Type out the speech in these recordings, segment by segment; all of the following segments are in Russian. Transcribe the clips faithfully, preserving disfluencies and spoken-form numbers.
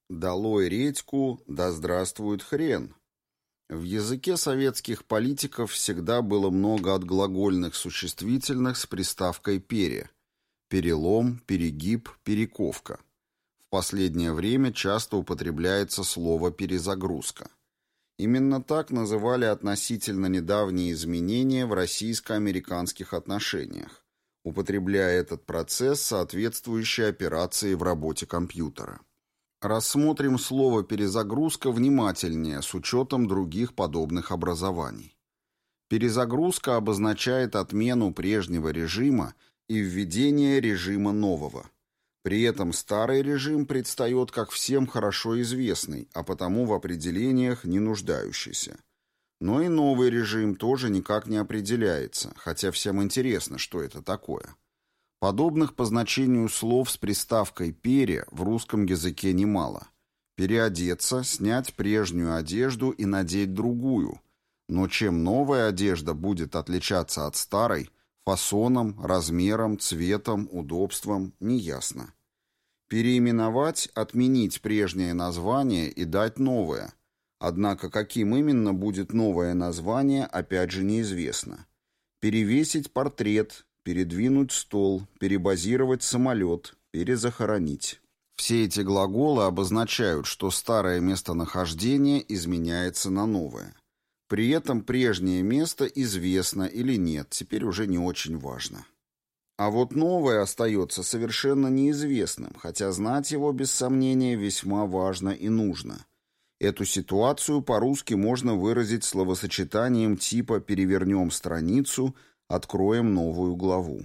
Долой редьку, да здравствует хрен. В языке советских политиков всегда было много отглагольных существительных с приставкой «пере». Перелом, перегиб, перековка. В последнее время часто употребляется слово «перезагрузка». Именно так называли относительно недавние изменения в российско-американских отношениях, употребляя этот процесс соответствующей операции в работе компьютера. Рассмотрим слово «перезагрузка» внимательнее с учетом других подобных образований. Перезагрузка обозначает отмену прежнего режима и введение режима нового. При этом старый режим предстает как всем хорошо известный, а потому в определениях не нуждающийся. Но и новый режим тоже никак не определяется, хотя всем интересно, что это такое. Подобных по значению слов с приставкой «пере» в русском языке немало. Переодеться, снять прежнюю одежду и надеть другую. Но чем новая одежда будет отличаться от старой, фасоном, размером, цветом, удобством, неясно. Переименовать, отменить прежнее название и дать новое. Однако каким именно будет новое название, опять же неизвестно. Перевесить портрет, передвинуть стол, перебазировать самолет, перезахоронить. Все эти глаголы обозначают, что старое местонахождение изменяется на новое. При этом прежнее место известно или нет, теперь уже не очень важно. А вот новое остается совершенно неизвестным, хотя знать его, без сомнения, весьма важно и нужно. Эту ситуацию по-русски можно выразить словосочетанием типа «перевернем страницу», «откроем новую главу».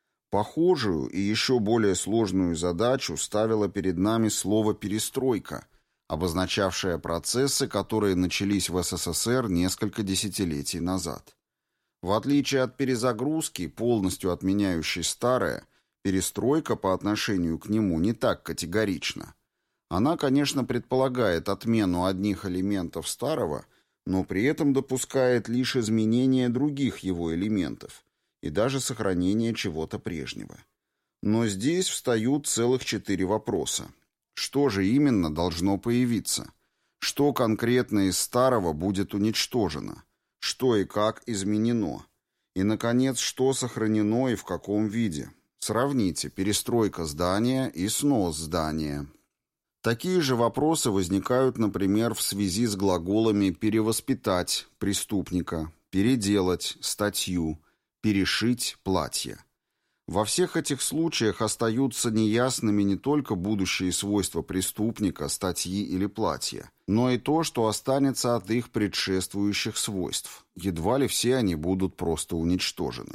Похожую и еще более сложную задачу ставило перед нами слово «перестройка», обозначавшее процессы, которые начались в СССР несколько десятилетий назад. В отличие от перезагрузки, полностью отменяющей старое, перестройка по отношению к нему не так категорична. Она, конечно, предполагает отмену одних элементов старого, но при этом допускает лишь изменение других его элементов и даже сохранение чего-то прежнего. Но здесь встают целых четыре вопроса. Что же именно должно появиться? Что конкретно из старого будет уничтожено? Что и как изменено? И, наконец, что сохранено и в каком виде? Сравните перестройка здания и снос здания. Такие же вопросы возникают, например, в связи с глаголами «перевоспитать» преступника, «переделать» статью, «перешить» платье. Во всех этих случаях остаются неясными не только будущие свойства преступника, статьи или платья, но и то, что останется от их предшествующих свойств. Едва ли все они будут просто уничтожены.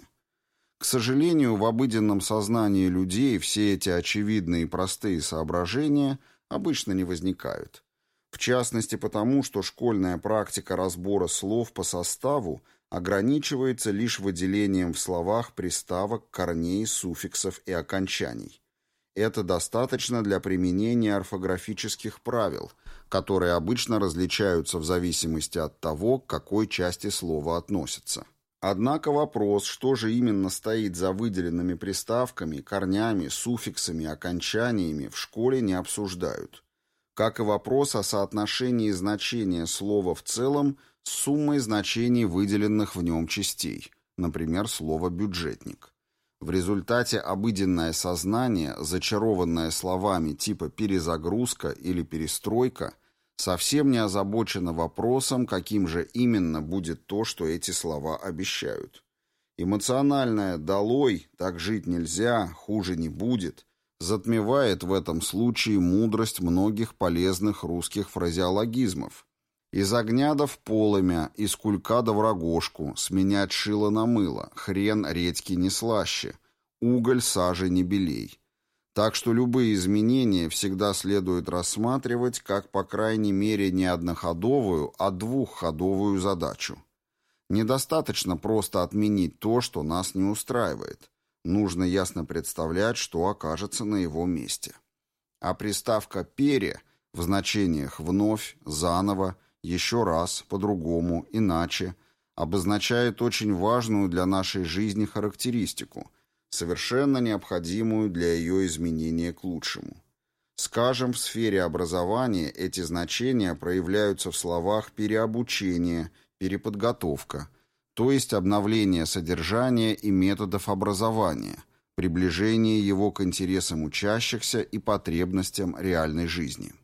К сожалению, в обыденном сознании людей все эти очевидные и простые соображения обычно не возникают. В частности потому, что школьная практика разбора слов по составу ограничивается лишь выделением в словах приставок, корней, суффиксов и окончаний. Это достаточно для применения орфографических правил, которые обычно различаются в зависимости от того, к какой части слова относятся. Однако вопрос, что же именно стоит за выделенными приставками, корнями, суффиксами, окончаниями, в школе не обсуждают. Как и вопрос о соотношении значения слова в целом с суммой значений выделенных в нем частей, например, слово «бюджетник». В результате обыденное сознание, зачарованное словами типа «перезагрузка» или «перестройка», совсем не озабочено вопросом, каким же именно будет то, что эти слова обещают. Эмоциональное «долой», «так жить нельзя», «хуже не будет» затмевает в этом случае мудрость многих полезных русских фразеологизмов. Из огня да в полымя, из кулька да в рогожку, сменять шило на мыло, хрен редьки не слаще, уголь сажи не белей. Так что любые изменения всегда следует рассматривать как, по крайней мере, не одноходовую, а двухходовую задачу. Недостаточно просто отменить то, что нас не устраивает. Нужно ясно представлять, что окажется на его месте. А приставка «пере» в значениях «вновь», «заново», «еще раз», «по-другому», «иначе» обозначает очень важную для нашей жизни характеристику, совершенно необходимую для ее изменения к лучшему. Скажем, в сфере образования эти значения проявляются в словах «переобучение», «переподготовка», то есть обновление содержания и методов образования, приближение его к интересам учащихся и потребностям реальной жизни.